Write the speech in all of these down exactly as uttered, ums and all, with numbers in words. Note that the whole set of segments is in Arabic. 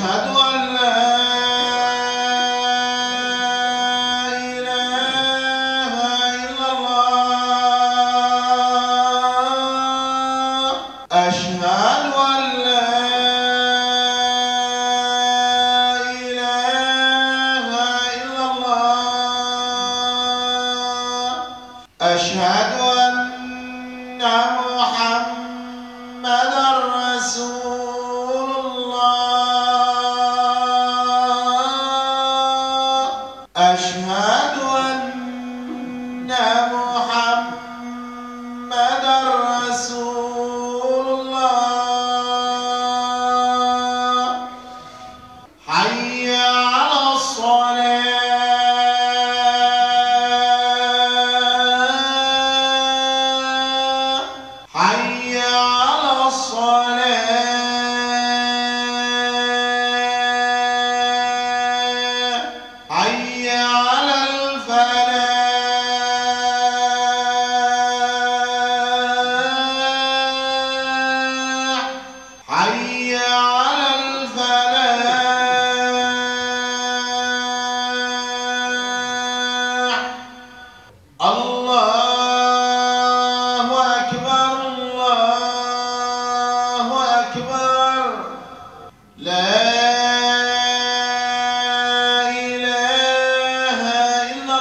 أشهد أن لا إله إلا الله. أشهد أن لا إله إلا الله. أشهد أن محمدًا رسول الله. أشهد أن محمدًا رسول الله. حي على الصلاة. حي على الصلاة. حي على الفلاح. حي على الفلاح. الله أكبر. الله أكبر. لا إله إلا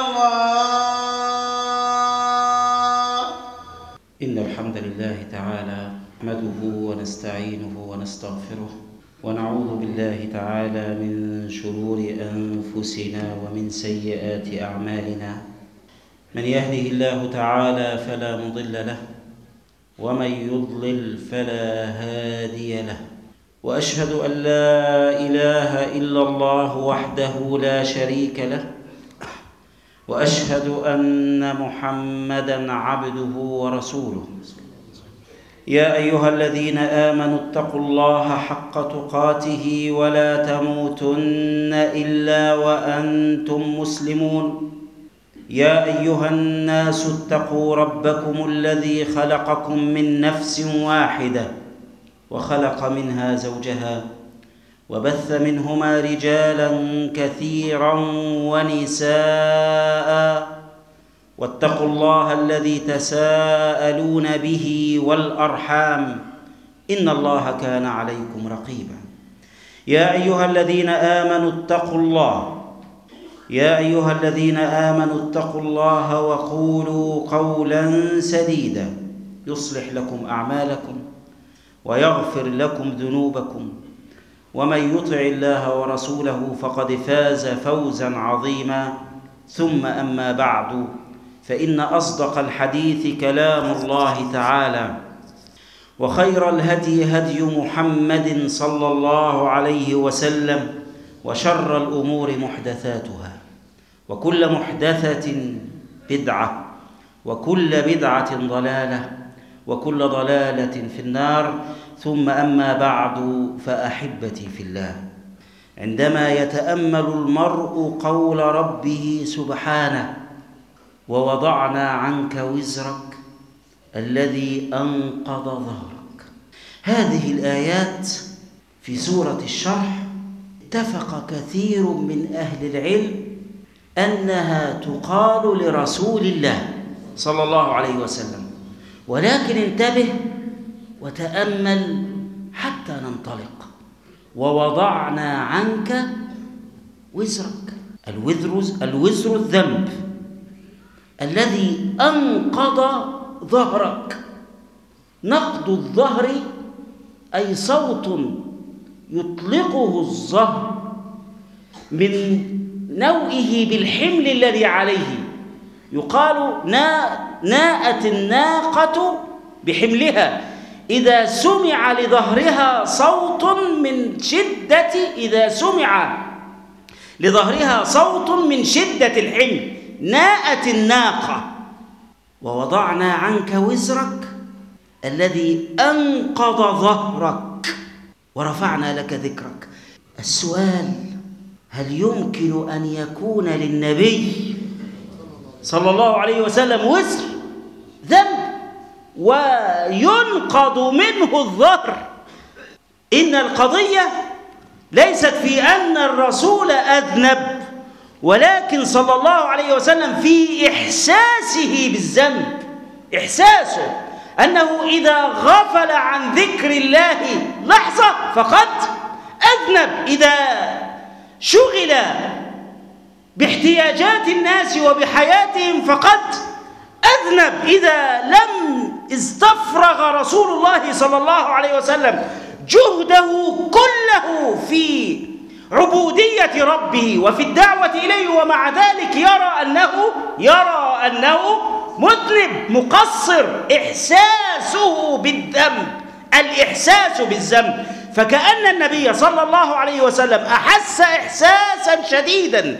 الله. إن الحمد لله تعالى نحمده ونستعينه ونستغفره ونعوذ بالله تعالى من شرور أنفسنا ومن سيئات أعمالنا. من يهده الله تعالى فلا مضل له ومن يضلل فلا هادي له، وأشهد أن لا إله إلا الله وحده لا شريك له، وأشهد أن محمدًا عبده ورسوله. يا أيها الذين آمنوا اتقوا الله حق تقاته ولا تموتن إلا وأنتم مسلمون. يا أيها الناس اتقوا ربكم الذي خلقكم من نفس واحدة وخلق منها زوجها وبث منهما رجالا كثيرا ونساء، واتقوا الله الذي تساءلون به والأرحام إن الله كان عليكم رقيبا. يا أيها الذين آمنوا اتقوا الله يا أيها الذين آمنوا اتقوا الله وقولوا قولا سديدا يصلح لكم أعمالكم ويغفر لكم ذنوبكم، ومن يطع الله ورسوله فقد فاز فوزا عظيما. ثم أما بعد، فإن أصدق الحديث كلام الله تعالى، وخير الهدي هدي محمد صلى الله عليه وسلم، وشر الأمور محدثاتها، وكل محدثة بدعة، وكل بدعة ضلالة، وكل ضلالة في النار. ثم أما بعد، فأحبتي في الله، عندما يتأمل المرء قول ربه سبحانه: ووضعنا عنك وزرك الذي أنقض ظهرك، هذه الآيات في سورة الشرح اتفق كثير من أهل العلم أنها تقال لرسول الله صلى الله عليه وسلم، ولكن انتبه وتأمل حتى ننطلق. ووضعنا عنك وزرك، الوزر الوزر الذنب الذي أنقض ظهرك. نقض الظهر أي صوت يطلقه الظهر من نوئه بالحمل الذي عليه. يقال ناءت الناقة بحملها إذا سمع لظهرها صوت من شدة إذا سمع لظهرها صوت من شدة الحمل، ناءت الناقة. ووضعنا عنك وزرك الذي أنقض ظهرك ورفعنا لك ذكرك. السؤال: هل يمكن أن يكون للنبي صلى الله عليه وسلم وزر ذنب وينقض منه الظهر؟ إن القضية ليست في أن الرسول أذنب، ولكن صلى الله عليه وسلم في إحساسه بالذنب، إحساسه أنه إذا غفل عن ذكر الله لحظة فقد أذنب، إذا شغل باحتياجات الناس وبحياتهم فقد أذنب، إذا لم استفرغ رسول الله صلى الله عليه وسلم جهده كله في عبودية ربه وفي الدعوة إليه ومع ذلك يرى أنه يرى أنه مذنب مقصر، إحساسه بالذنب، الإحساس بالذنب. فكأن النبي صلى الله عليه وسلم أحس إحساسا شديدا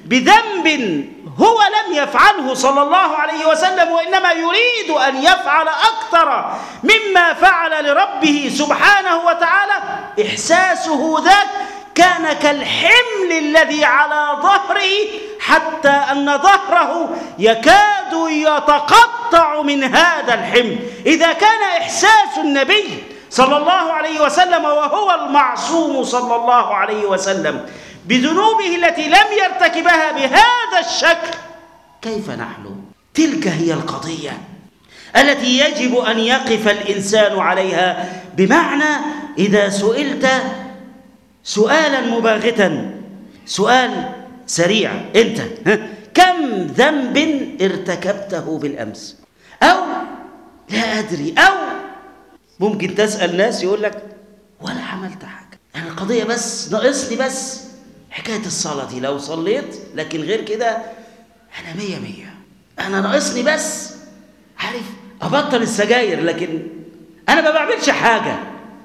بذنب هو لم يفعله صلى الله عليه وسلم، وإنما يريد أن يفعل أكثر مما فعل لربه سبحانه وتعالى. إحساسه ذاك كان كالحمل الذي على ظهره، حتى أن ظهره يكاد يتقطع من هذا الحمل. إذا كان إحساس النبي صلى الله عليه وسلم وهو المعصوم صلى الله عليه وسلم بذنوبه التي لم يرتكبها بهذا الشكل، كيف نحن؟ تلك هي القضية التي يجب أن يقف الإنسان عليها. بمعنى إذا سئلت سؤالا مباغتا، سؤال سريع، أنت كم ذنب ارتكبته بالأمس؟ أو لا أدري، أو ممكن تسأل ناس يقول لك ولا عملت حاجة، أنا القضية بس ناقصني بس حكاية الصلاة دي، لو صليت لكن غير كده أنا مية مية، أنا ناقصني بس عارف أبطل السجاير لكن أنا ما بعملش حاجة.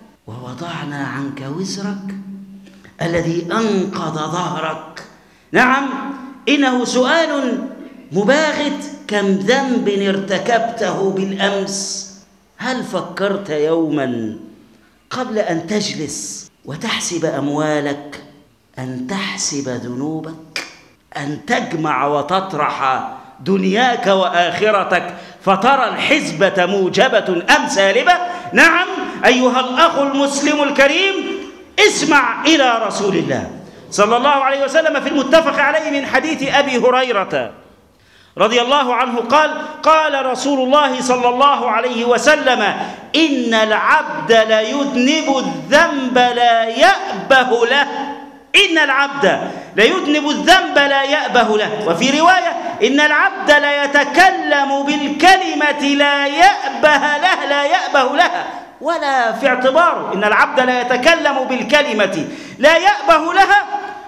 ووضعنا عنك وزرك الذي أنقض ظهرك. نعم، إنه سؤال مباغت. كم ذنب ارتكبته بالأمس؟ هل فكرت يوما قبل أن تجلس وتحسب أموالك أن تحسب ذنوبك، أن تجمع وتطرح دنياك وآخرتك فترى الحسبة موجبة أم سالبة؟ نعم أيها الأخ المسلم الكريم، اسمع إلى رسول الله صلى الله عليه وسلم في المتفق عليه من حديث أبي هريرة رضي الله عنه قال: قال رسول الله صلى الله عليه وسلم: إن العبد ليذنب الذنب لا يأبه له، إن العبد ليذنب الذنب لا يأبه له. وفي رواية: إن العبد ليتكلم بالكلمة لا يأبه له، لا يأبه لها ولا في اعتباره. إن العبد لا يتكلم بالكلمة لا يأبه لها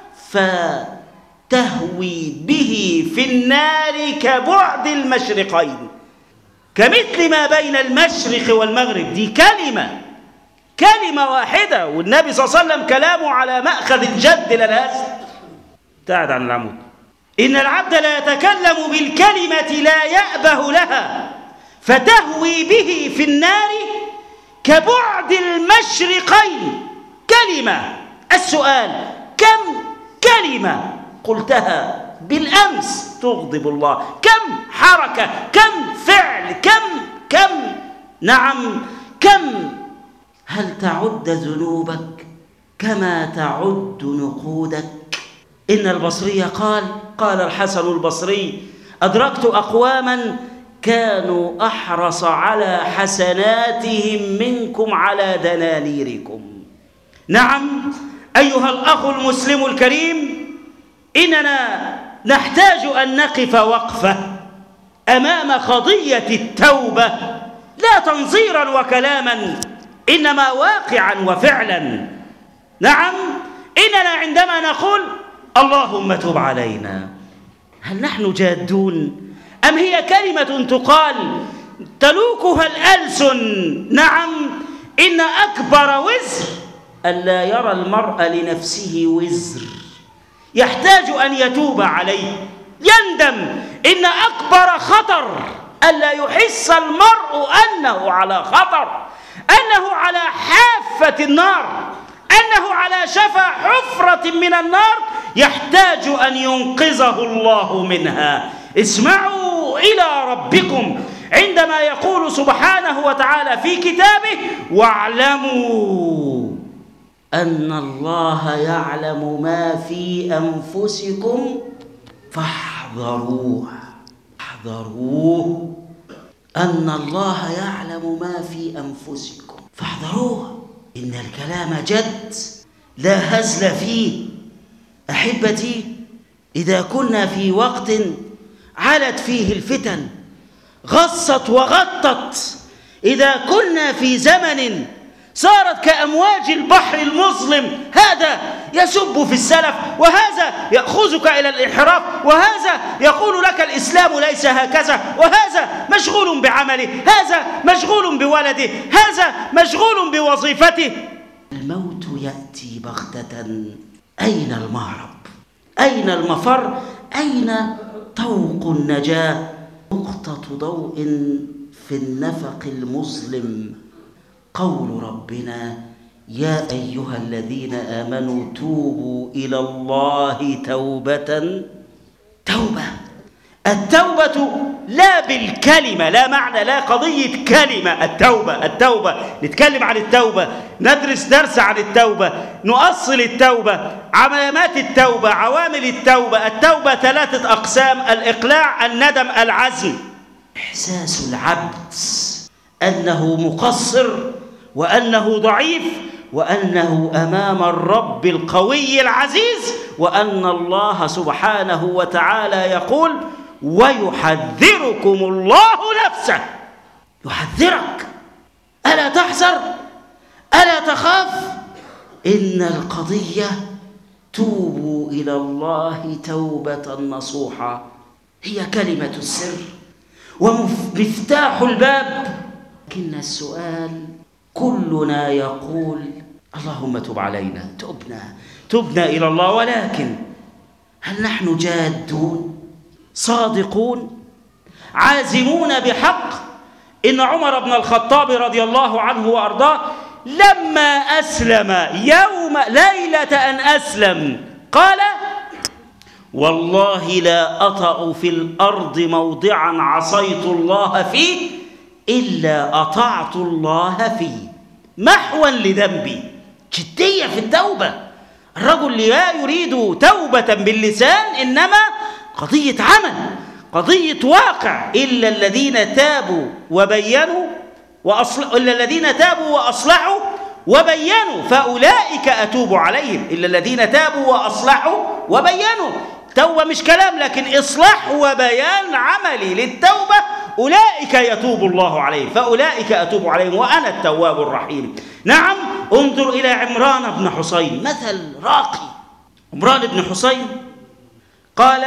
فتهوي به في النار كبعد المشرقين، كمثل ما بين المشرق والمغرب. دي كلمة كلمة واحدة، والنبي صلى الله عليه وسلم كلامه على مأخذ الجد للأسف. ابتعد عن العمود. إن العبد لا يتكلم بالكلمة لا يأبه لها فتهوي به في النار كبعد المشرقين. كلمة. السؤال: كم كلمة قلتها بالأمس تغضب الله؟ كم حركة، كم فعل، كم كم نعم كم؟ هل تعد ذنوبك كما تعد نقودك؟ إن البصري قال قال الحسن البصري: أدركت أقواما كانوا أحرص على حسناتهم منكم على دنانيركم. نعم أيها الأخ المسلم الكريم، إننا نحتاج أن نقف وقفة أمام قضية التوبة، لا تنظيرا وكلاما، إنما واقعا وفعلا. نعم إننا عندما نقول اللهم تب علينا، هل نحن جادون أم هي كلمة تقال تلوكها الألسن؟ نعم إن أكبر وزر ألا يرى المرء لنفسه وزر، يحتاج أن يتوب عليه، يندم. إن أكبر خطر ألا يحس المرء أنه على خطر، أنه على حافة النار، أنه على شفا حفرة من النار يحتاج أن ينقذه الله منها. اسمعوا إلى ربكم عندما يقول سبحانه وتعالى في كتابه: واعلموا أن الله يعلم ما في أنفسكم فاحذروه. احذروه أن الله يعلم ما في أنفسكم فاحذروه. إن الكلام جد لا هزل فيه. أحبتي، إذا كنا في وقت علت فيه الفتن غصت وغطت، إذا كنا في زمن صارت كأمواج البحر المظلم، هذا يسب في السلف وهذا يأخذك إلى الانحراف وهذا يقول لك الإسلام ليس هكذا وهذا مشغول بعمله، هذا مشغول بولده، هذا مشغول بوظيفته. الموت يأتي بغتة. أين المهرب؟ أين المفر؟ أين طوق النجاة؟ نقطة ضوء في النفق المظلم قول ربنا: يا أيها الذين آمنوا توبوا إلى الله توبة. توبة، التوبة لا بالكلمة، لا معنى، لا قضية كلمة. التوبة التوبة نتكلم عن التوبة، ندرس درس عن التوبة، نؤصل التوبة، علامات التوبة، عوامل التوبة. التوبة ثلاثة أقسام: الإقلاع، الندم، العزم. إحساس العبد أنه مقصر وأنه ضعيف وأنه أمام الرب القوي العزيز، وأن الله سبحانه وتعالى يقول: ويحذركم الله نفسه. يحذرك، ألا تحذر؟ ألا تخاف؟ إن القضية توبوا إلى الله توبة نصوحا هي كلمة السر ومفتاح الباب. لكن السؤال، كلنا يقول: اللهم تب علينا، تبنا تبنا إلى الله، ولكن هل نحن جادون صادقون عازمون بحق؟ إن عمر بن الخطاب رضي الله عنه وأرضاه لما أسلم يوم ليلة أن أسلم قال: والله لا أطأ في الأرض موضعا عصيت الله فيه إلا أطعت الله فيه محوا لذنبي. جدية في التوبة. الرجل لا يريد توبة باللسان، إنما قضية عمل، قضية واقع. إلا الذين تابوا وبينوا وأصلحوا إلا الذين تابوا وأصلحوا وبينوا فأولئك أتوب عليهم. إلا الذين تابوا وأصلحوا وبينوا. توبة مش كلام، لكن إصلاح وبيان عملي للتوبة. أولئك يتوب الله عليهم، فأولئك أتوب عليهم وأنا التواب الرحيم. نعم، انظر إلى عمران بن حسين، مثل راقي. عمران بن حسين قال: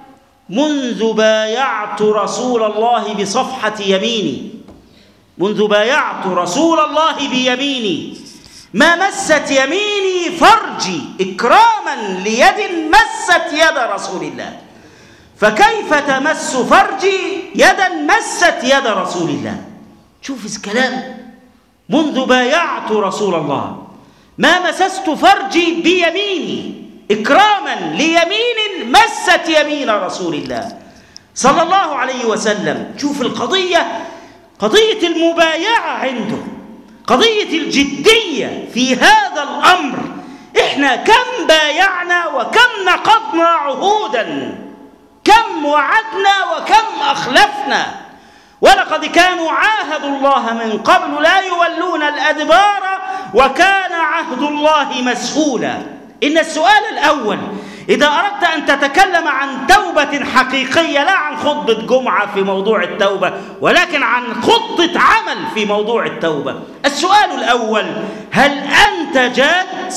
منذ بايعت رسول الله بصفحة يميني منذ بايعت رسول الله بيميني ما مست يميني فرجي إكراما ليد مست يد رسول الله، فكيف تمس فرجي يدا مست يد رسول الله. شوف الكلام، منذ بايعت رسول الله ما مسست فرجي بيميني إكراما ليمين مست يمين رسول الله صلى الله عليه وسلم. شوف القضية، قضية المبايعة عنده، قضية الجدية في هذا الأمر. إحنا كم بايعنا وكم نقضنا عهودا، كم وعدنا وكم أخلفنا. ولقد كانوا عاهدوا الله من قبل لا يولون الأدبار وكان عهد الله مسؤولا. إن السؤال الأول، إذا أردت أن تتكلم عن توبة حقيقية، لا عن خطبة جمعة في موضوع التوبة، ولكن عن خطة عمل في موضوع التوبة، السؤال الأول: هل أنت جاد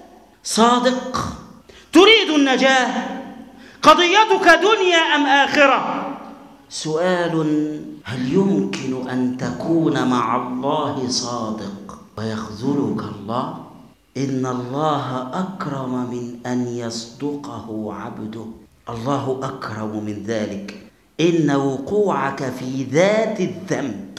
صادق تريد النجاة؟ قضيتك دنيا أم آخرة؟ سؤال: هل يمكن أن تكون مع الله صادق ويخذلك الله؟ إن الله أكرم من أن يصدقه عبده، الله أكرم من ذلك. إن وقوعك في ذات الذنب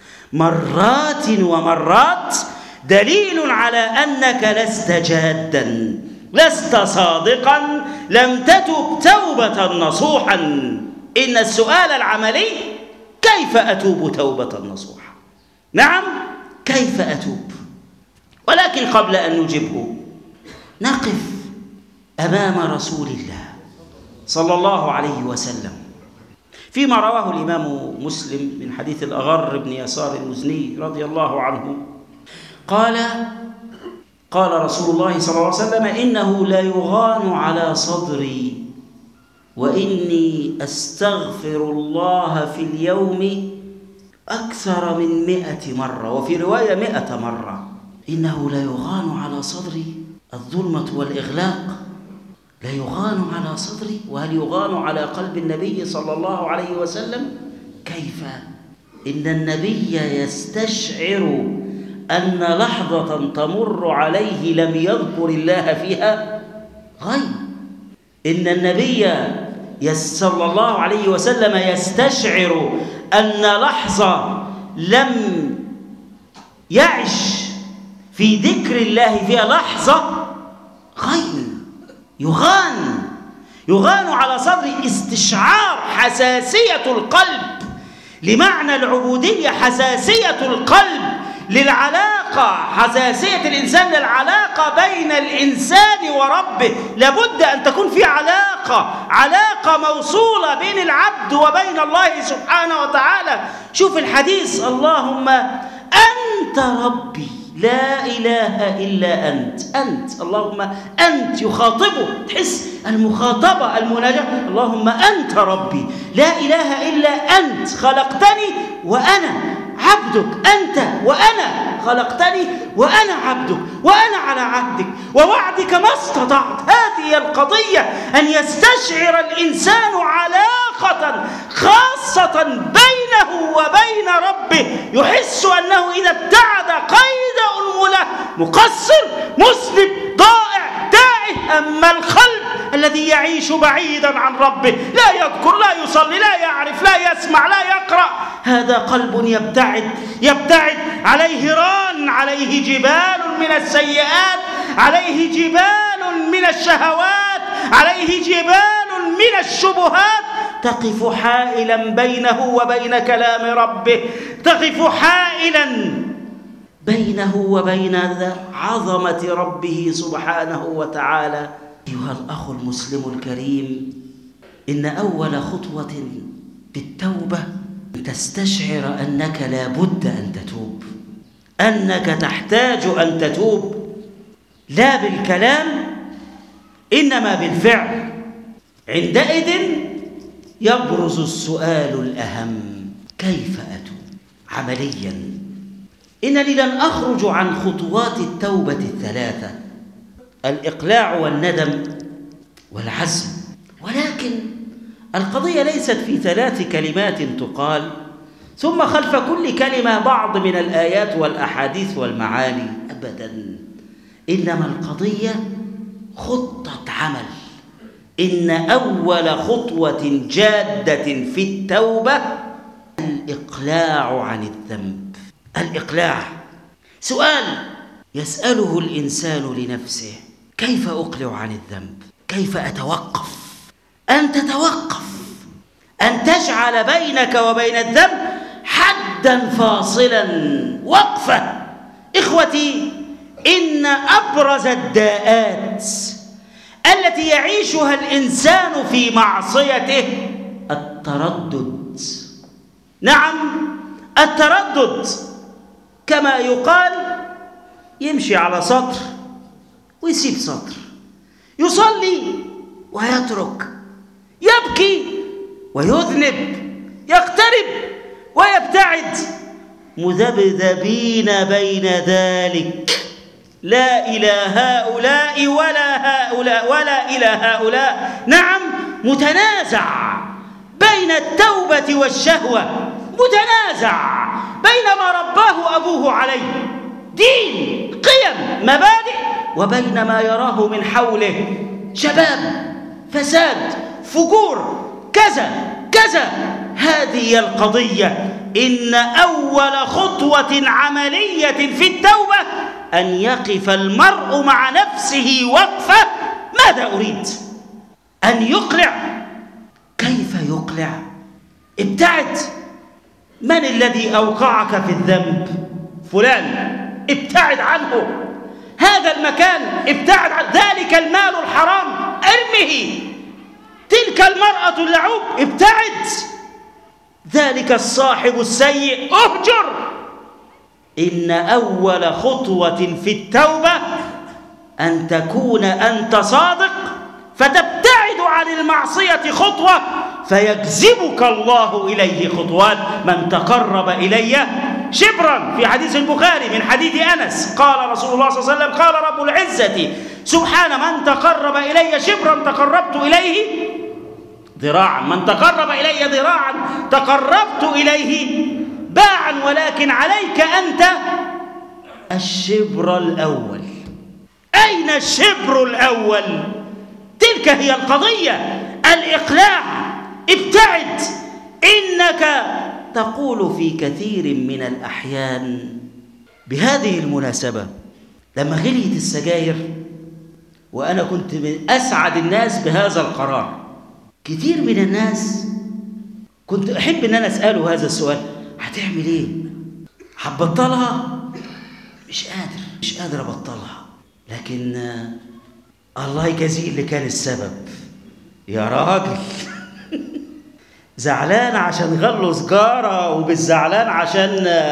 مرات ومرات دليل على أنك لست جادا، لست صادقا، لم تتب توبة نصوحا. إن السؤال العملي: كيف أتوب توبة نصوحا؟ نعم، كيف أتوب؟ ولكن قبل أن نجيبه نقف أمام رسول الله صلى الله عليه وسلم فيما رواه الإمام مسلم من حديث الأغر بن يسار المزني رضي الله عنه قال قال رسول الله صلى الله عليه وسلم: إنه لا يغان على صدري وإني أستغفر الله في اليوم أكثر من مئة مرة، وفي رواية مئة مرة. إنه لا يغان على صدري، الظلمة والإغلاق لا يغان على صدري، وهل يغان على قلب النبي صلى الله عليه وسلم؟ كيف؟ إن النبي يستشعر أن لحظة تمر عليه لم يذكر الله فيها غيب. إن النبي صلى الله عليه وسلم يستشعر أن لحظة لم يعش في ذكر الله فيها لحظة غيب. يغان يغان على صدر استشعار حساسية القلب لمعنى العبودية، حساسية القلب للعلاقة، حساسية الإنسان للعلاقة بين الإنسان وربه. لابد أن تكون في علاقة علاقة موصولة بين العبد وبين الله سبحانه وتعالى. شوف الحديث: اللهم أنت ربي لا إله إلا أنت. أنت اللهم أنت يخاطبه، تحس المخاطبة المناجاة. اللهم أنت ربي لا إله إلا أنت، خلقتني وأنا عبدك. أنت وأنا خلقتني وأنا عبدك، وأنا على عهدك ووعدك ما استطعت. هذه القضية، أن يستشعر الإنسان علاقة خاصة بينه وبين ربه، يحس أنه إذا ابتعد قيد أنملة مقصر مسلم ضائع تائه. أما القلب الذي يعيش بعيدا عن ربه، لا يذكر لا يصلي لا يعرف لا يسمع لا يقرأ، هذا قلب يبتعد يبتعد عليه ران، عليه جبال من السيئات، عليه جبال من الشهوات، عليه جبال من الشبهات تقف حائلا بينه وبين كلام ربه، تقف حائلا بينه وبين عظمة ربه سبحانه وتعالى. أيها الأخ المسلم الكريم، إن أول خطوة بالتوبة تستشعر أنك لا بد أن تتوب، أنك تحتاج أن تتوب، لا بالكلام إنما بالفعل. عندئذ يبرز السؤال الأهم: كيف أتوب عملياً؟ إنني لن أخرج عن خطوات التوبة الثلاثة: الإقلاع والندم والعزم. ولكن القضية ليست في ثلاث كلمات تقال ثم خلف كل كلمة بعض من الآيات والأحاديث والمعاني، أبداً. إنما القضية خطة عمل. إن أول خطوة جادة في التوبة الإقلاع عن الذنب. الإقلاع سؤال يسأله الإنسان لنفسه: كيف أقلع عن الذنب؟ كيف أتوقف؟ أن تتوقف، أن تجعل بينك وبين الذنب حداً فاصلاً، وقفة. إخوتي، إن أبرز الداءات التي يعيشها الإنسان في معصيته التردد. نعم، التردد. كما يقال: يمشي على سطر ويسيب سطر، يصلي ويترك، يبكي ويذنب، يقترب ويبتعد، مذبذبين بين ذلك، لا إلى هؤلاء ولا هؤلاء ولا إلى هؤلاء. نعم، متنازع بين التوبة والشهوة، متنازع بين ما رباه أبوه عليه دين قيم مبادئ، وبين ما يراه من حوله شباب فساد فجور كذا كذا. هذه القضية. إن أول خطوة عملية في التوبة أن يقف المرء مع نفسه وقفة: ماذا أريد؟ أن يقلع. كيف يقلع؟ ابتعد. من الذي أوقعك في الذنب؟ فلان، ابتعد عنه. هذا المكان، ابتعد عن ذلك المال الحرام، ارمه. تلك المرأة اللعوب، ابتعد. ذلك الصاحب السيء، اهجر. إن أول خطوة في التوبة أن تكون أنت صادق فتبتعد عن المعصية خطوة فيجذبك الله إليه خطوات. من تقرب إلي شبرا، في حديث البخاري من حديث أنس، قال رسول الله صلى الله عليه وسلم: قال رب العزة سبحانه: من تقرب إلي شبرا تقربت إليه ذراعا، من تقرب إلي ذراعا تقربت إليه باعا، ولكن عليك أنت الشبر الأول. أين الشبر الأول؟ تلك هي القضية، الإقلاع. ابتعد. إنك تقول في كثير من الأحيان. بهذه المناسبة، لما غليت السجاير وأنا كنت من أسعد الناس بهذا القرار، كثير من الناس كنت أحب أن أنا أسأله هذا السؤال: هتعمل إيه؟ هتبطلها؟ مش قادر مش قادر أبطلها، لكن الله يجازيه اللي كان السبب. يا راجل زعلان عشان غلوا سجارة، وبالزعلان عشان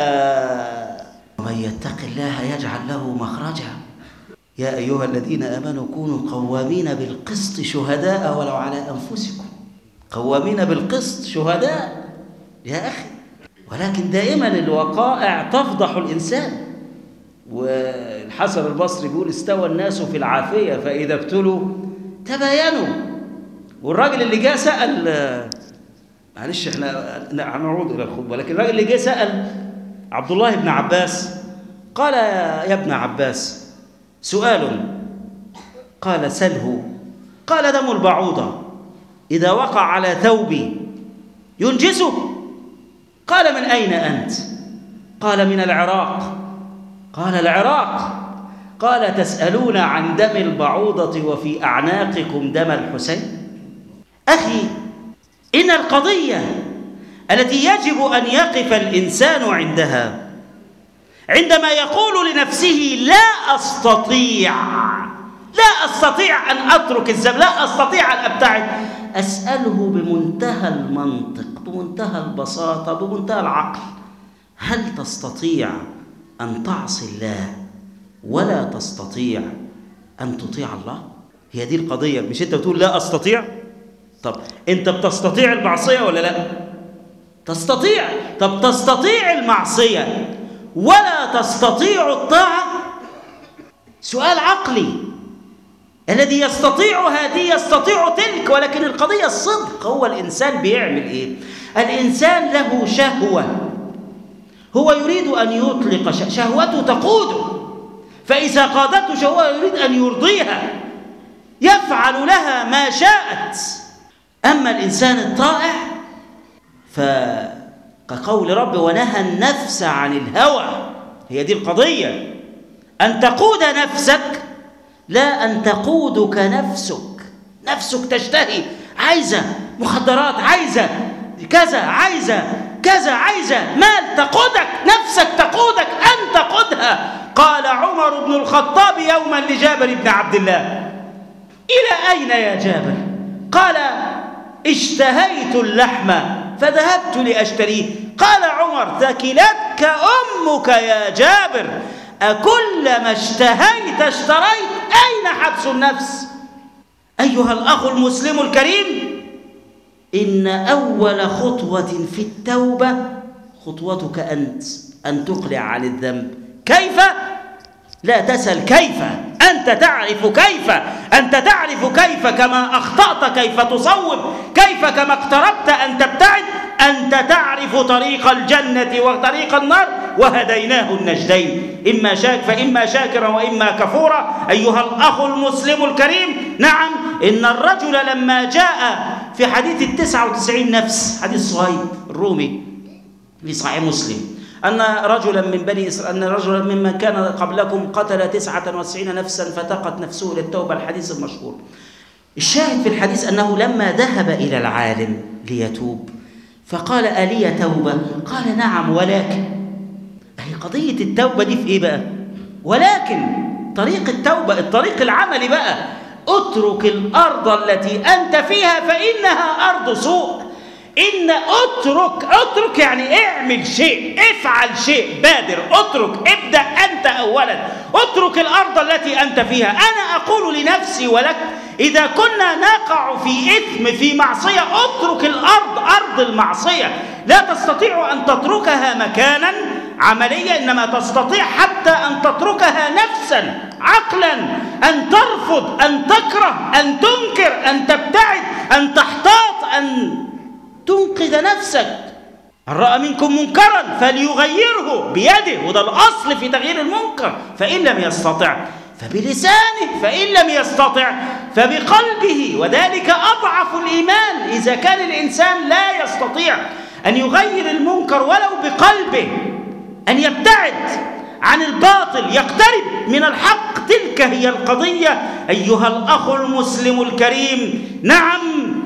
من يتق الله يجعل له مخرجا. يا أيها الذين آمنوا كونوا قوامين بالقسط شهداء ولو على أنفسكم. قوامين بالقسط شهداء يا أخي، ولكن دائما الوقائع تفضح الإنسان. والحسن البصري بيقول: استوى الناس في العافية فإذا ابتلوا تباينوا. والراجل اللي جاء سأل، معلش احنا هنعود إلى الخطبة، لكن الراجل اللي جاء سأل عبد الله بن عباس، قال: يا ابن عباس سؤال. قال: سله. قال: دم البعوضة إذا وقع على ثوبي ينجسه؟ قال: من أين أنت؟ قال: من العراق. قال: العراق؟ قال: تسألون عن دم البعوضة وفي أعناقكم دم الحسين؟ أخي، إن القضية التي يجب أن يقف الإنسان عندها عندما يقول لنفسه: لا أستطيع لا أستطيع أن أترك الذنب، لا أستطيع أن أبتعد، أسأله بمنتهى المنطق، بمنتهى البساطة، بمنتهى العقل: هل تستطيع أن تعصي الله ولا تستطيع أن تطيع الله؟ هي دي القضية. مش أنت بتقول لا أستطيع؟ طب أنت بتستطيع المعصية ولا لا؟ تستطيع. طب تستطيع المعصية ولا تستطيع الطاعة؟ سؤال عقلي. الذي يستطيع هذه يستطيع تلك، ولكن القضية الصدق. هو الإنسان بيعمل إيه؟ الإنسان له شهوة، هو يريد أن يطلق شهوته تقوده، فإذا قادته شهوة يريد أن يرضيها، يفعل لها ما شاءت. أما الإنسان الطائع فكقول رب: ونهى النفس عن الهوى. هي دي القضية، أن تقود نفسك لا أن تقودك نفسك. نفسك تشتهي، عايزة مخدرات، عايزة كذا، عايزة كذا، عايزة مال، تقودك نفسك، تقودك أن تقودها. قال عمر بن الخطاب يوما لجابر بن عبد الله: إلى أين يا جابر؟ قال: اشتهيت اللحم فذهبت لأشتريه. قال عمر: ثكلتك أمك يا جابر، أكلما اشتهيت اشتريت؟ أين حبس النفس؟ أيها الأخ المسلم الكريم، إن أول خطوة في التوبة خطوتك أنت، أن تقلع عن الذنب. كيف؟ لا تسأل كيف، أنت تعرف كيف. أنت تعرف كيف، كما أخطأت كيف تصوب، كيف كما اقتربت أن تبتعد. أنت تعرف طريق الجنة وطريق النار، وهديناه النجدين، إما شاك فإما شاكرا وإما كفورا. أيها الأخ المسلم الكريم، نعم، إن الرجل لما جاء في حديث التسعة وتسعين نفس، حديث صهيب الرومي في صحيح مسلم، أن رجلا من بني إسرائيل، أن رجلا ممن كان قبلكم قتل تسعة وتسعين نفسا فتقت نفسه للتوبة، الحديث المشهور. الشاهد في الحديث أنه لما ذهب إلى العالم ليتوب فقال: ألي توبة؟ قال: نعم، ولكن. أي قضية التوبة دي في إيه بقى؟ ولكن طريق التوبة، الطريق العملي بقى. اترك الأرض التي أنت فيها فإنها أرض سوء. إن اترك اترك يعني اعمل شيء، افعل شيء، بادر، اترك، ابدأ أنت أولا. اترك الأرض التي أنت فيها. أنا أقول لنفسي ولك إذا كنا نقع في إثم في معصية اترك الأرض، أرض المعصية. لا تستطيع أن تتركها مكانا عمليا، إنما تستطيع حتى أن تتركها نفسا عقلا، أن ترفض، أن تكره، أن تنكر، أن تبتعد، أن تحتاط، أن تنقذ نفسك. من رأى منكم منكرا فليغيره بيده، وده الأصل في تغيير المنكر. فإن لم يستطع فبلسانه، فإن لم يستطع فبقلبه، وذلك أضعف الإيمان. إذا كان الإنسان لا يستطيع أن يغير المنكر ولو بقلبه، أن يبتعد عن الباطل، يقترب من الحق، تلك هي القضية. أيها الأخ المسلم الكريم، نعم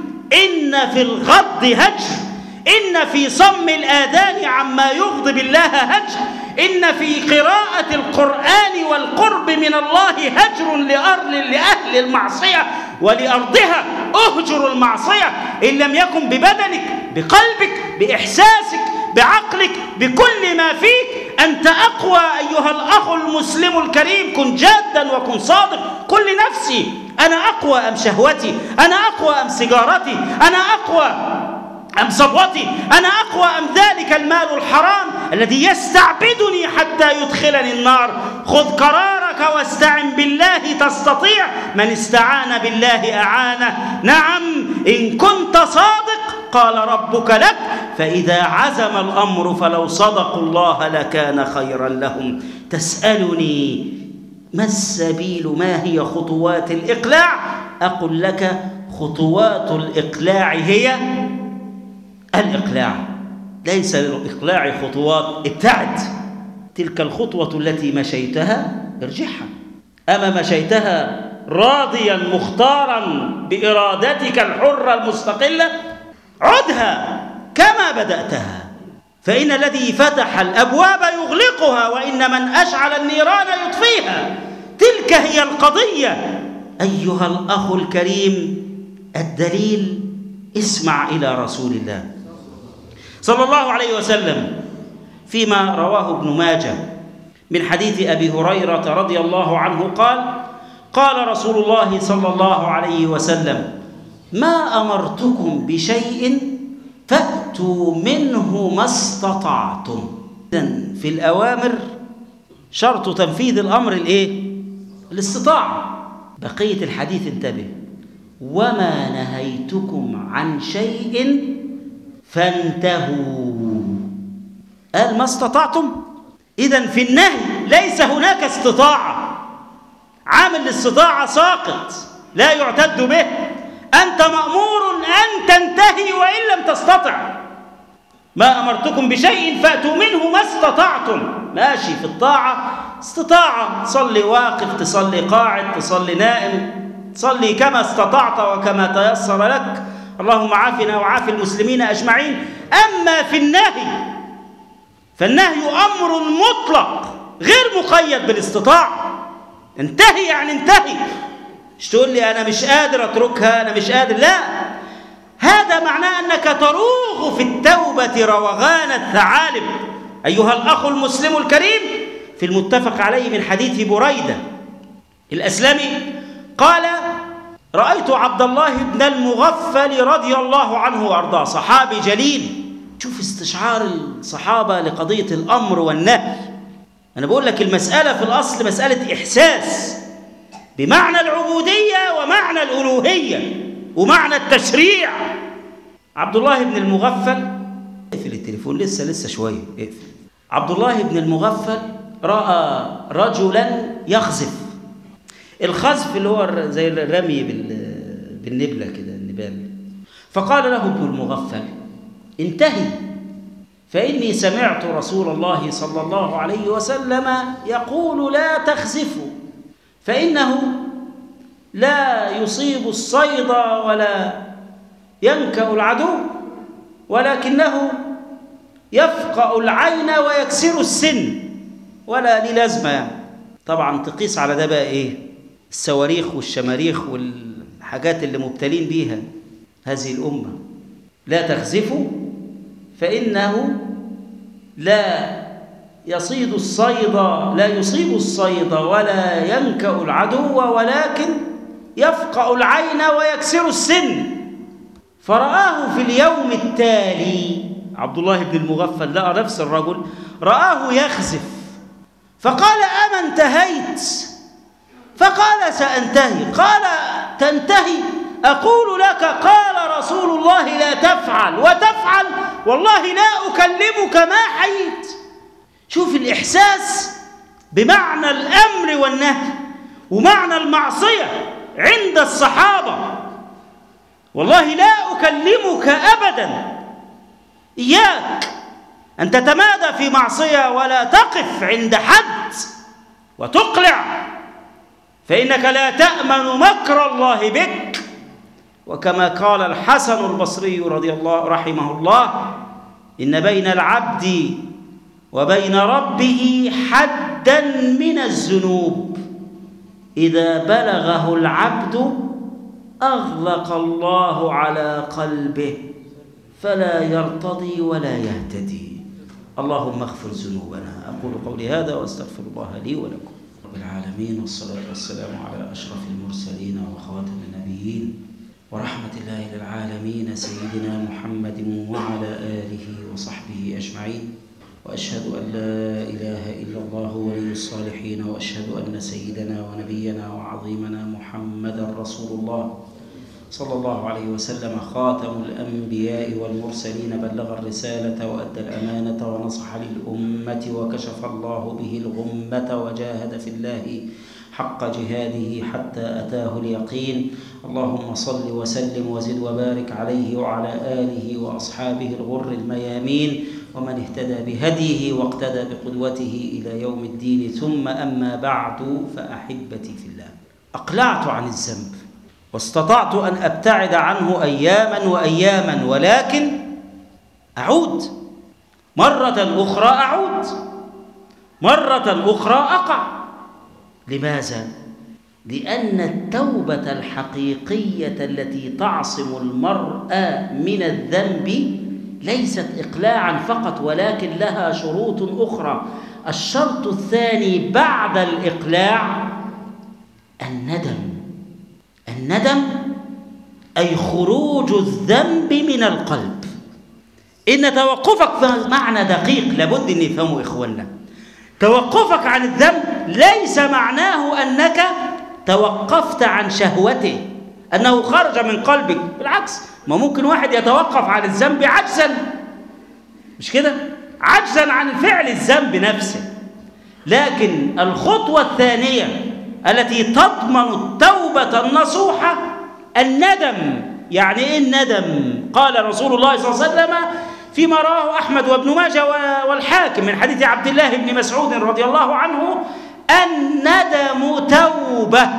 إن في الغض هجر، إن في صم الآذان عما يغضب الله هجر، إن في قراءة القرآن والقرب من الله هجر لأرض لأهل المعصية ولأرضها. أهجر المعصية إن لم يكن ببدنك، بقلبك، بإحساسك، بعقلك، بكل ما فيك. أنت أقوى أيها الأخ المسلم الكريم. كن جادا وكن صادق. قل لنفسي أنا أقوى أم شهوتي؟ أنا أقوى أم سيجارتي؟ أنا أقوى أم صبوتي؟ أنا أقوى أم ذلك المال الحرام الذي يستعبدني حتى يدخلني النار؟ خذ قرارك واستعن بالله تستطيع. من استعان بالله أعانه. نعم إن كنت صادق قال ربك لك، فإذا عزم الأمر فلو صدقوا الله لكان خيرا لهم. تسألني ما السبيل، ما هي خطوات الإقلاع؟ أقول لك خطوات الإقلاع هي الإقلاع، ليس للإقلاع خطوات. ابتعد. تلك الخطوة التي مشيتها ارجعها. أما مشيتها راضيا مختارا بإرادتك الحرة المستقلة، عدها كما بدأتها. فإن الذي فتح الأبواب يغلقها، وإن من أشعل النيران يطفيها. تلك هي القضية أيها الأخ الكريم. الدليل اسمع إلى رسول الله صلى الله عليه وسلم فيما رواه ابن ماجه من حديث أبي هريرة رضي الله عنه قال: قال رسول الله صلى الله عليه وسلم: ما أمرتكم بشيء فأتوا منه ما استطعتم. إذن في الأوامر شرط تنفيذ الأمر الإيه؟ الاستطاعة. بقية الحديث انتبه: وما نهيتكم عن شيء فانتهوا. قال ما استطعتم. إذن في النهي ليس هناك استطاعة. عامل الاستطاعة ساقط لا يعتد به. أنت مأمور أن تنتهي وإن لم تستطع. ما أمرتكم بشيء فأتوا منه ما استطعتم. ماشي في الطاعة استطاعة، تصلي واقف، تصلي قاعد، تصلي نائم، تصلي كما استطعت وكما تيسر لك. اللهم عافنا وعاف المسلمين أجمعين. أما في النهي فالنهي أمر مطلق غير مقيد بالاستطاعة. انتهي يعني انتهي. مش تقول لي أنا مش قادر أتركها، أنا مش قادر. لا، هذا معناه أنك تروغ في التوبة روغان الثعالب. أيها الأخ المسلم الكريم، في المتفق عليه من حديث بريدة الأسلمي قال: رأيت عبد الله بن المغفل رضي الله عنه وأرضاه، صحابي جليل. شوف استشعار الصحابة لقضية الأمر والنهي. أنا بقول لك المسألة في الأصل مسألة إحساس بمعنى العبودية ومعنى الألوهية ومعنى التشريع. عبد الله بن المغفل، اقفل التليفون لسه لسه شوية اقفل. عبد الله بن المغفل رأى رجلا يخزف. الخزف اللي هو زي الرمي بالنبلة كده، النبال. فقال له ابن المغفل: انتهي، فإني سمعت رسول الله صلى الله عليه وسلم يقول: لا تخزفوا، فإنه لا يصيب الصيد ولا ينكأ العدو، ولكنه يفقأ العين ويكسر السن، ولا لي لازمة يعني. طبعا تقيس على ده بقى إيه؟ الصواريخ والشماريخ والحاجات اللي مبتلين بيها هذه الأمة. لا تخزفوا فإنه لا يصيد الصيد لا يصيب الصيد ولا ينكأ العدو ولكن يفقأ العين ويكسر السن. فرآه في اليوم التالي عبد الله بن المغفل لقى نفس الرجل رآه يخزف فقال أما انتهيت؟ فقال سأنتهي. قال تنتهي؟ أقول لك قال رسول الله لا تفعل وتفعل والله لا أكلمك ما حييت. شوف الإحساس بمعنى الأمر والنهي ومعنى المعصية عند الصحابة. والله لا أكلمك أبدا، إياك أن تتمادى في معصية ولا تقف عند حد وتقلع، فإنك لا تأمن مكر الله بك. وكما قال الحسن البصري رضي الله رحمه الله إن بين العبد وبين ربه حدا من الذنوب إذا بلغه العبد أغلق الله على قلبه فلا يرتضي ولا يهتدي. اللهم اغفر ذنوبنا. أقول قولي هذا وأستغفر الله لي ولكم. رب العالمين والصلاة والسلام على أشرف المرسلين وخاتم النبيين ورحمة الله للعالمين سيدنا محمد وعلى آله وصحبه أجمعين. وأشهد أن لا إله إلا الله ولي الصالحين، وأشهد أن سيدنا ونبينا وعظيمنا محمدا رسول الله صلى الله عليه وسلم خاتم الأنبياء والمرسلين، بلغ الرسالة وأدى الأمانة ونصح للأمة وكشف الله به الغمة وجاهد في الله حق جهاده حتى أتاه اليقين. اللهم صل وسلم وزد وبارك عليه وعلى آله وأصحابه الغر الميامين ومن اهتدى بهديه واقتدى بقدوته إلى يوم الدين. ثم أما بعد، فأحبتي في الله، أقلعت عن الذنب واستطعت أن أبتعد عنه أياما وأياما، ولكن أعود مرة أخرى، أعود مرة أخرى أقع. لماذا؟ لأن التوبة الحقيقية التي تعصم المرء من الذنب ليست إقلاعا فقط، ولكن لها شروط أخرى. الشرط الثاني بعد الإقلاع الندم. الندم أي خروج الذنب من القلب. إن توقفك معنى دقيق لابد أن يفهموا إخواننا. توقفك عن الذنب ليس معناه أنك توقفت عن شهوته، أنه خرج من قلبك. بالعكس، ما ممكن واحد يتوقف عن الذنب عجزا، مش كده؟ عجزا عن فعل الذنب نفسه. لكن الخطوة الثانية التي تضمن التوبة النصوحة الندم. يعني إيه الندم؟ قال رسول الله صلى الله عليه وسلم فيما رواه أحمد وابن ماجه والحاكم من حديث عبد الله بن مسعود رضي الله عنه: الندم توبة.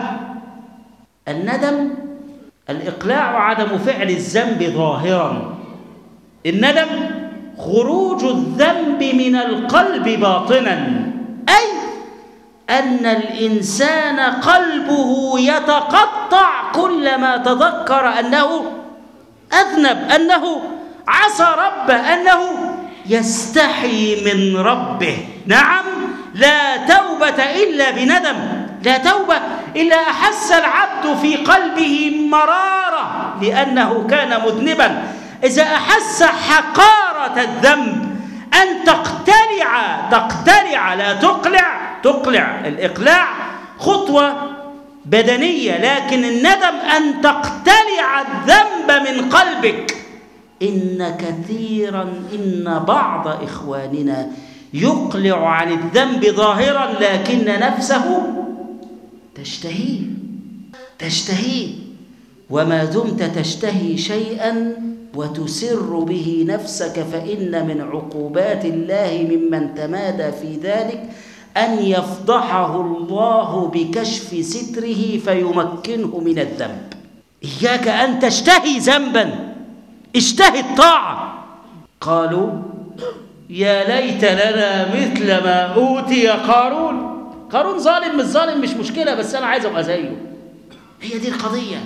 الندم الإقلاع وعدم فعل الذنب ظاهرا، الندم خروج الذنب من القلب باطنا، أي أن الإنسان قلبه يتقطع كلما تذكر أنه أذنب، أنه عصى ربه، أنه يستحي من ربه. نعم، لا توبة إلا بندم، لا توبة إلا أحس العبد في قلبه مرارة لأنه كان مذنبا. إذا أحس حقارة الذنب أن تقتلع تقتلع لا تقلع تقلع. الإقلاع خطوة بدنية، لكن الندم أن تقتلع الذنب من قلبك. إن كثيرا إن بعض إخواننا يقلع عن الذنب ظاهرا لكن نفسه تشتهيه تشتهيه وما دمت تشتهي شيئا وتسر به نفسك فإن من عقوبات الله ممن تمادى في ذلك أن يفضحه الله بكشف ستره فيمكنه من الذنب. إياك أن تشتهي ذنبا، اشتهي الطاعة. قالوا يا ليت لنا مثل ما أوتي قارون. قارون ظالم مش ظالم مش مشكلة، بس أنا عايز أبقى زيه. هي دي القضية.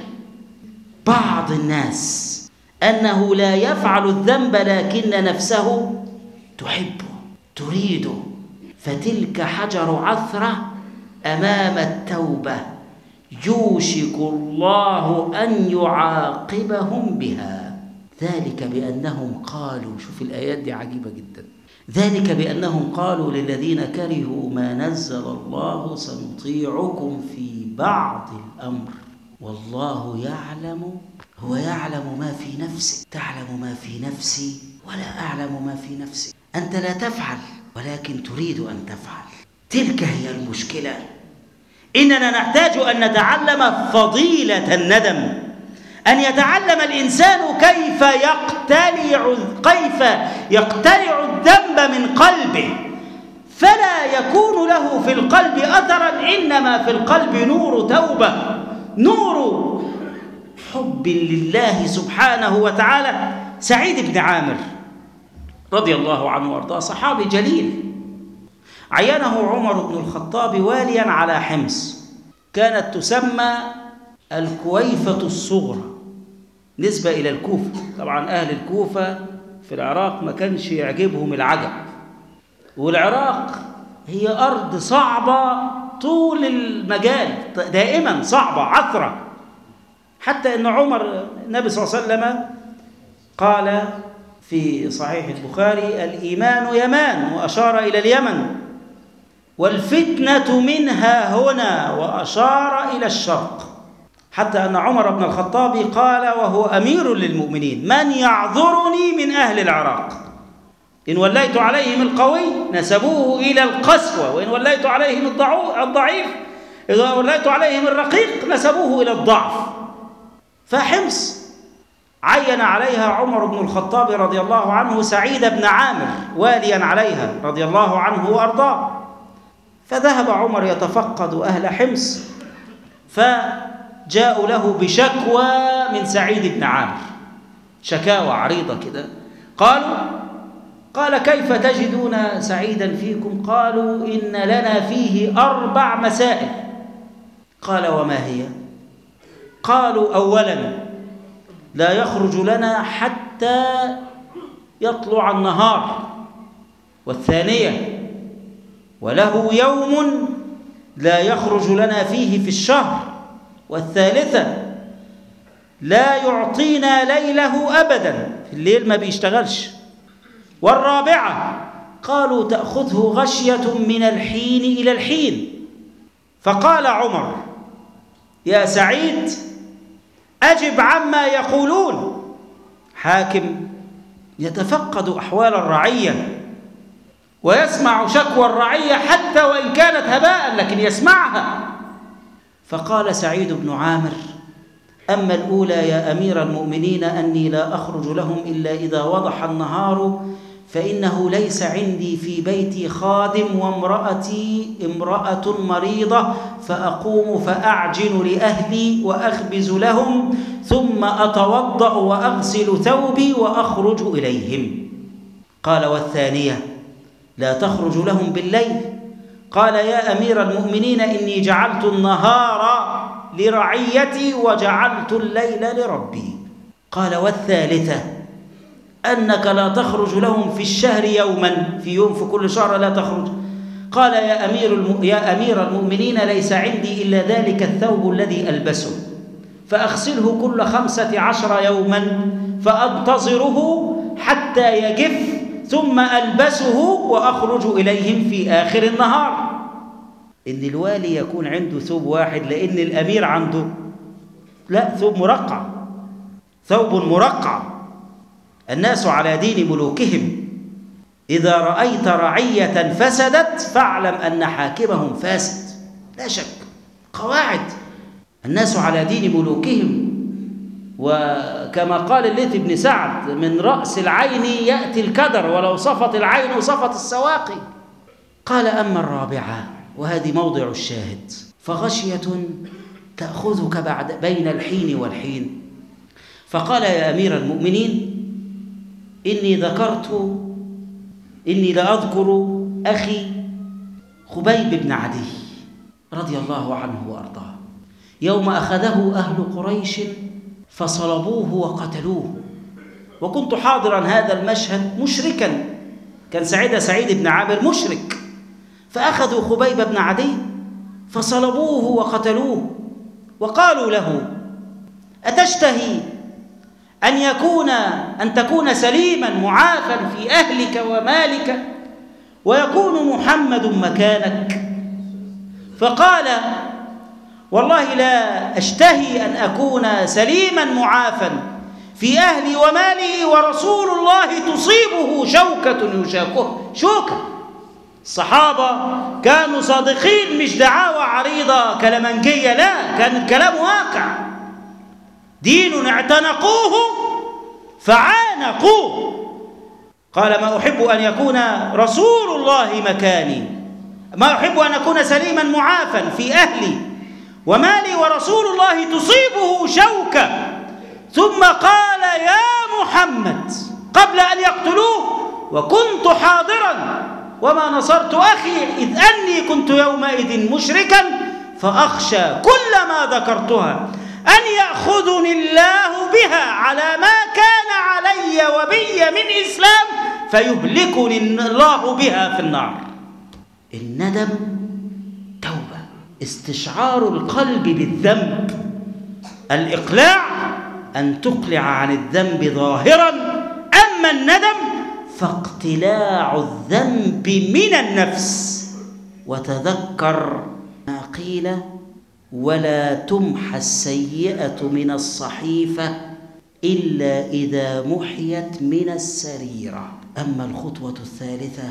بعض الناس أنه لا يفعل الذنب لكن نفسه تحبه تريده، فتلك حجر عثرة أمام التوبة يوشك الله أن يعاقبهم بها. ذلك بأنهم قالوا، شوف الآيات دي عجيبة جدا، ذلك بأنهم قالوا للذين كرهوا ما نزل الله سنطيعكم في بعض الأمر والله يعلم، هو يعلم ما في نفسك، تعلم ما في نفسي ولا أعلم ما في نفسك. أنت لا تفعل ولكن تريد أن تفعل. تلك هي المشكلة. إننا نحتاج أن نتعلم فضيلة الندم، أن يتعلم الإنسان كيف يقتلع كيف يقتلع الذنب من قلبه، فلا يكون له في القلب أثرا، إنما في القلب نور توبة، نور حب لله سبحانه وتعالى. سعيد بن عامر رضي الله عنه وارضاه صحابي جليل، عينه عمر بن الخطاب واليا على حمص، كانت تسمى الكويفة الصغرى نسبة إلى الكوفة. طبعا أهل الكوفة في العراق ما كانش يعجبهم العجب، والعراق هي أرض صعبة طول المجال، دائما صعبة عثرة، حتى أن عمر النبي صلى الله عليه وسلم قال في صحيح البخاري الإيمان يمان، وأشار إلى اليمن، والفتنة منها هنا، وأشار إلى الشرق، حتى أن عمر بن الخطاب قال وهو أمير للمؤمنين من يعذرني من أهل العراق؟ إن وليت عليهم القوي نسبوه إلى القسوة، وإن وليت عليهم الضعيف إذا وليت عليهم الرقيق نسبوه إلى الضعف. فحمص عين عليها عمر بن الخطاب رضي الله عنه سعيد بن عامر واليا عليها رضي الله عنه وأرضاه. فذهب عمر يتفقد أهل حمص، فجاءوا له بشكوى من سعيد بن عامر، شكاوى عريضة كده. قالوا قال كيف تجدون سعيدا فيكم؟ قالوا إن لنا فيه أربع مسائل. قال وما هي؟ قالوا أولا لا يخرج لنا حتى يطلع النهار، والثانية وله يوم لا يخرج لنا فيه في الشهر، والثالثة لا يعطينا ليله أبدا، في الليل ما بيشتغلش، والرابعة قالوا تأخذه غشية من الحين إلى الحين. فقال عمر يا سعيد أجب عما يقولون. حاكم يتفقد أحوال الرعية ويسمع شكوى الرعية حتى وإن كانت هباء، لكن يسمعها. فقال سعيد بن عامر أما الأولى يا أمير المؤمنين أني لا أخرج لهم إلا إذا وضح النهار، فإنه ليس عندي في بيتي خادم، وامرأتي امرأة مريضة، فأقوم فأعجن لأهلي وأخبز لهم، ثم أتوضأ وأغسل ثوبي وأخرج إليهم. قال والثانية لا تخرج لهم بالليل. قال يا أمير المؤمنين إني جعلت النهار لرعيتي وجعلت الليل لربي. قال والثالثة أنك لا تخرج لهم في الشهر يوما، في يوم في كل شهر لا تخرج. قال يا أمير, الم... يا أمير المؤمنين ليس عندي إلا ذلك الثوب الذي ألبسه، فأغسله كل خمسة عشر يوما فأنتظره حتى يجف، ثم ألبسه وأخرج إليهم في آخر النهار. إن الوالي يكون عنده ثوب واحد، لأن الأمير عنده لا ثوب مرقع، ثوب مرقع. الناس على دين ملوكهم. إذا رأيت رعية فسدت فاعلم أن حاكمهم فاسد، لا شك. قواعد. الناس على دين ملوكهم، وكما قال الليث بن سعد من رأس العين يأتي الكدر ولو صفت العين صفت السواقي. قال أما الرابعة وهذه موضع الشاهد فغشية تأخذك بعد بين الحين والحين. فقال يا أمير المؤمنين إني ذكرت إني لأذكر أخي خبيب بن عدي رضي الله عنه وأرضاه يوم أخذه أهل قريش فصلبوه وقتلوه، وكنت حاضرا هذا المشهد مشركا، كان سعيد سعيد بن عامر مشرك، فأخذوا خبيب بن عدي فصلبوه وقتلوه، وقالوا له: أتشتهي أن يكون أن تكون سليما معافى في أهلك ومالك ويكون محمد مكانك؟ فقال: والله لا أشتهي أن أكون سليما معافى في أهلي ومالي ورسول الله تصيبه شوكة يشاكه. شوكة. الصحابة كانوا صادقين، مش دعاوى عريضة كلامنجية، لا، كان الكلام واقع. دين اعتنقوه فعانقوه. قال: ما أحب أن يكون رسول الله مكاني، ما أحب أن أكون سليما معافى في أهلي ومالي ورسول الله تصيبه شوكة. ثم قال: يا محمد، قبل أن يقتلوه: وكنت حاضرا وما نصرت أخي إذ أني كنت يومئذ مشركا، فأخشى كل ما ذكرتها أن يأخذني الله بها على ما كان علي وبي من إسلام فيهلكني الله بها في النار. الندم توبة، استشعار القلب بالذنب، الإقلاع أن تقلع عن الذنب ظاهرا، أما الندم فاقتلاع الذنب من النفس. وتذكر ما قيل: ولا تمحى السيئة من الصحيفة إلا إذا محيت من السريرة. أما الخطوة الثالثة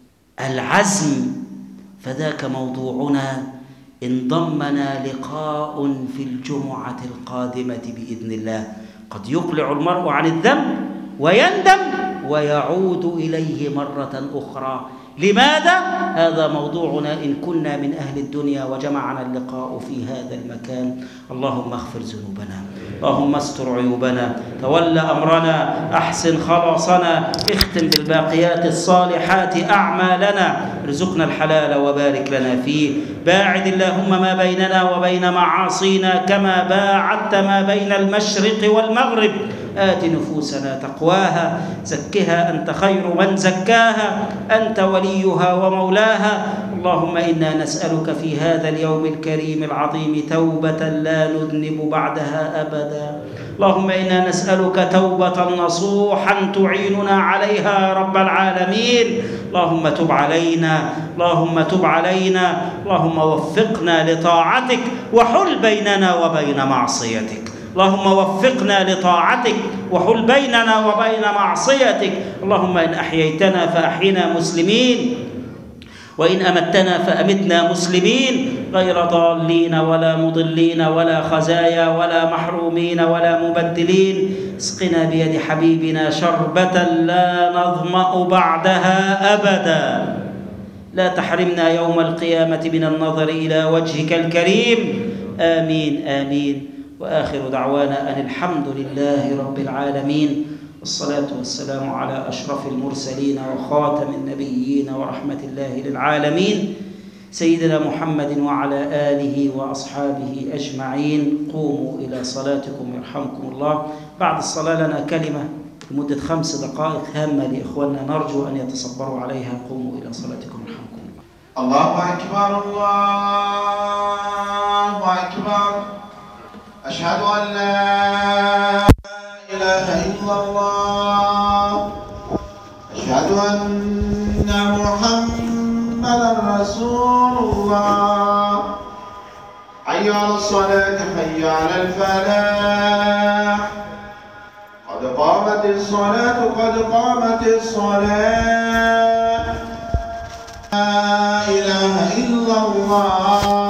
العزم، فذاك موضوعنا إن ضمنا لقاء في الجمعة القادمة بإذن الله. قد يقلع المرء عن الذنب ويندم ويعود إليه مرة أخرى. لماذا؟ هذا موضوعنا إن كنا من أهل الدنيا وجمعنا اللقاء في هذا المكان. اللهم اغفر ذنوبنا، اللهم استر عيوبنا، تول أمرنا، أحسن خلاصنا، اختم بالباقيات الصالحات أعمالنا، ارزقنا الحلال وبارك لنا فيه. باعد اللهم ما بيننا وبين معاصينا كما باعدت ما بين المشرق والمغرب. آت نفوسنا تقواها، زكها أنت خير من زكاها، أنت وليها ومولاها. اللهم إنا نسألك في هذا اليوم الكريم العظيم توبة لا نذنب بعدها أبدا. اللهم إنا نسألك توبة نصوحا تعيننا عليها يا رب العالمين. اللهم تب علينا، اللهم تب علينا، اللهم وفقنا لطاعتك وحل بيننا وبين معصيتك. اللهم وفقنا لطاعتك وحل بيننا وبين معصيتك. اللهم إن أحييتنا فأحينا مسلمين، وإن أمتنا فأمتنا مسلمين، غير ضالين ولا مضلين ولا خزايا ولا محرومين ولا مبدلين. اسقنا بيد حبيبنا شربة لا نظمأ بعدها أبدا. لا تحرمنا يوم القيامة من النظر إلى وجهك الكريم. آمين آمين. وآخر دعوانا أن الحمد لله رب العالمين، والصلاة والسلام على أشرف المرسلين وخاتم النبيين ورحمة الله للعالمين سيدنا محمد وعلى آله وأصحابه أجمعين. قوموا إلى صلاتكم يرحمكم الله. بعد الصلاة لنا كلمة لمدة خمس دقائق هامة لإخواننا نرجو أن يتصبروا عليها. قوموا إلى صلاتكم يرحمكم الله. الله أكبر، الله أكبر. أشهد أن لا إله إلا الله، أشهد أن محمدا رسول الله. حي على الصلاة، حي على الفلاح، قد قامت الصلاة، قد قامت الصلاة. لا إله إلا الله.